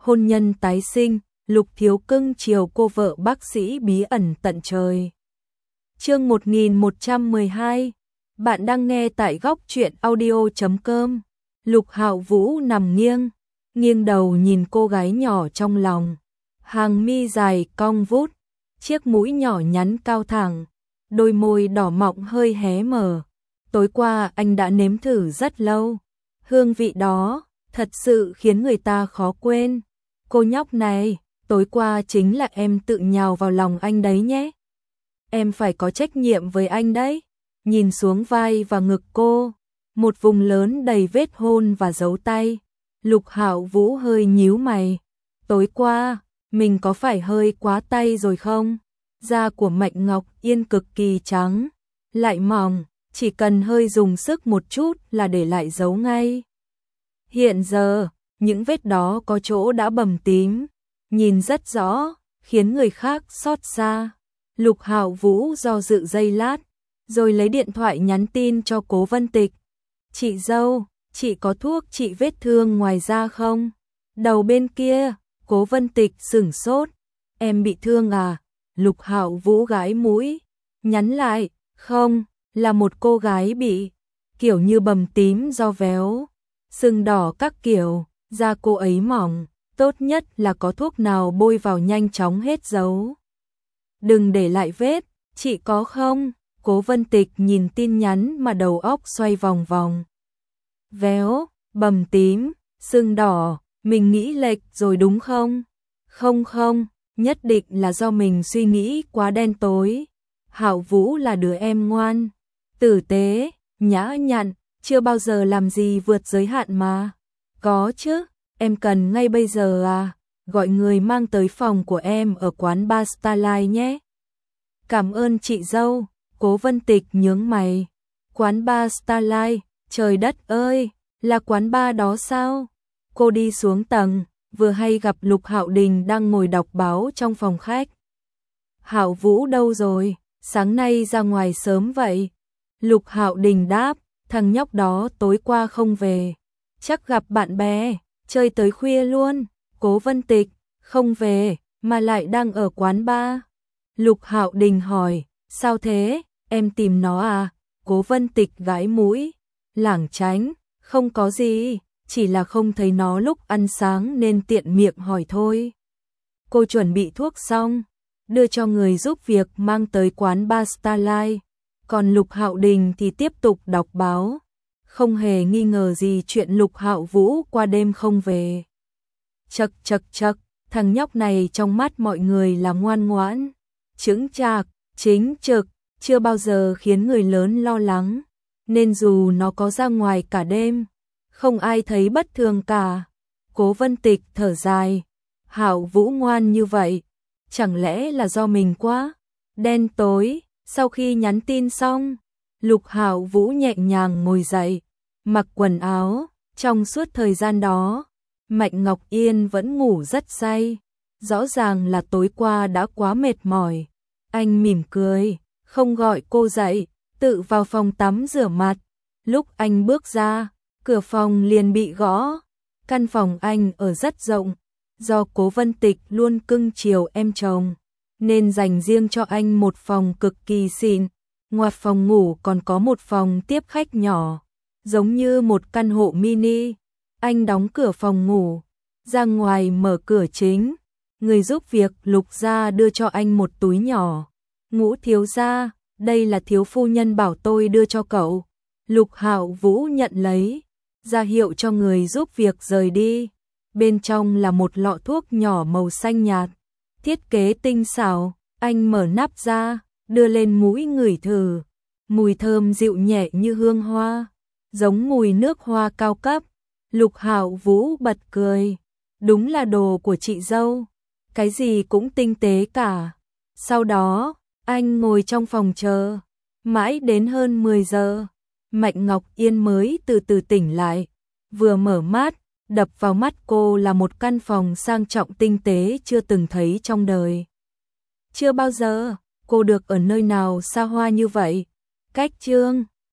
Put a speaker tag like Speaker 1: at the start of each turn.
Speaker 1: hôn nhân tái sinh, Lục Thiếu cưng chiều cô vợ bác sĩ bí ẩn tận trời. Chương 1112. Bạn đang nghe tại góc truyện audio.com. Lục Hạo Vũ nằm nghiêng đầu nhìn cô gái nhỏ trong lòng. Hàng mi dài cong vút, chiếc mũi nhỏ nhắn cao thẳng, đôi môi đỏ mọng hơi hé mở. Tối qua anh đã nếm thử rất lâu. Hương vị đó thật sự khiến người ta khó quên. Cô nhóc này, tối qua chính là em tự nhào vào lòng anh đấy nhé. Em phải có trách nhiệm với anh đấy. Nhìn xuống vai và ngực cô, một vùng lớn đầy vết hôn và dấu tay. Lục Hạo Vũ hơi nhíu mày. Tối qua, mình có phải hơi quá tay rồi không? Da của Mạnh Ngọc Yên cực kỳ trắng, lại mỏng, chỉ cần hơi dùng sức một chút là để lại dấu ngay. Hiện giờ, những vết đó có chỗ đã bầm tím, nhìn rất rõ, khiến người khác xót xa. Lục Hạo Vũ do dự giây lát, rồi lấy điện thoại nhắn tin cho Cố Vân Tịch. Chị dâu, chị có thuốc trị vết thương ngoài da không? Đầu bên kia, Cố Vân Tịch sửng sốt. Em bị thương à? Lục Hạo Vũ gãi mũi, nhắn lại, không, là một cô gái bị, kiểu như bầm tím do véo, sưng đỏ các kiểu, da cô ấy mỏng, tốt nhất là có thuốc nào bôi vào nhanh chóng hết dấu. Đừng để lại vết, chị có không? Cố Vân Tịch nhìn tin nhắn mà đầu óc xoay vòng vòng. Véo, bầm tím, sưng đỏ, mình nghĩ lệch rồi đúng không? Không, nhất định là do mình suy nghĩ quá đen tối. Hạo Vũ là đứa em ngoan, tử tế, nhã nhặn, chưa bao giờ làm gì vượt giới hạn mà. Có chứ, em cần ngay bây giờ à? Gọi người mang tới phòng của em ở quán bar Starlight nhé. Cảm ơn chị dâu. Cố Vân Tịch nhướng mày. Quán bar Starlight, trời đất ơi, là quán bar đó sao? Cô đi xuống tầng, vừa hay gặp Lục Hạo Đình đang ngồi đọc báo trong phòng khách. Hạo Vũ đâu rồi? Sáng nay ra ngoài sớm vậy? Lục Hạo Đình đáp, thằng nhóc đó tối qua không về. Chắc gặp bạn bè, chơi tới khuya luôn. Cố Vân Tịch, không về, mà lại đang ở quán bar. Lục Hạo Đình hỏi, sao thế, em tìm nó à? Cố Vân Tịch gãi mũi, lảng tránh, không có gì, chỉ là không thấy nó lúc ăn sáng nên tiện miệng hỏi thôi. Cô chuẩn bị thuốc xong, đưa cho người giúp việc mang tới quán bar Starlight, còn Lục Hạo Đình thì tiếp tục đọc báo, không hề nghi ngờ gì chuyện Lục Hạo Vũ qua đêm không về. Chậc, thằng nhóc này trong mắt mọi người là ngoan ngoãn, chững chạc, chính trực, chưa bao giờ khiến người lớn lo lắng, nên dù nó có ra ngoài cả đêm, không ai thấy bất thường cả. Cố Vân Tịch thở dài, Hạo Vũ ngoan như vậy, chẳng lẽ là do mình quá đen tối? Sau khi nhắn tin xong, Lục Hạo Vũ nhẹ nhàng ngồi dậy, mặc quần áo. Trong suốt thời gian đó, Mạnh Ngọc Yên vẫn ngủ rất say, rõ ràng là tối qua đã quá mệt mỏi. Anh mỉm cười, không gọi cô dậy, tự vào phòng tắm rửa mặt. Lúc anh bước ra, cửa phòng liền bị gõ. Căn phòng anh ở rất rộng, do Cố Vân Tịch luôn cưng chiều em chồng, nên dành riêng cho anh một phòng cực kỳ xịn. Ngoài phòng ngủ còn có một phòng tiếp khách nhỏ, giống như một căn hộ mini. Anh đóng cửa phòng ngủ, ra ngoài mở cửa chính. Người giúp việc Lục gia đưa cho anh một túi nhỏ. Ngũ thiếu gia, đây là thiếu phu nhân bảo tôi đưa cho cậu. Lục Hạo Vũ nhận lấy, ra hiệu cho người giúp việc rời đi. Bên trong là một lọ thuốc nhỏ màu xanh nhạt, thiết kế tinh xảo. Anh mở nắp ra, đưa lên mũi ngửi thử. Mùi thơm dịu nhẹ như hương hoa, giống mùi nước hoa cao cấp. Lục Hạo Vũ bật cười, đúng là đồ của chị dâu, cái gì cũng tinh tế cả. Sau đó, anh ngồi trong phòng chờ, mãi đến hơn 10 giờ, Mạnh Ngọc Yên mới từ từ tỉnh lại. Vừa mở mắt, đập vào mắt cô là một căn phòng sang trọng tinh tế chưa từng thấy trong đời. Chưa bao giờ cô được ở nơi nào xa hoa như vậy. Cách chương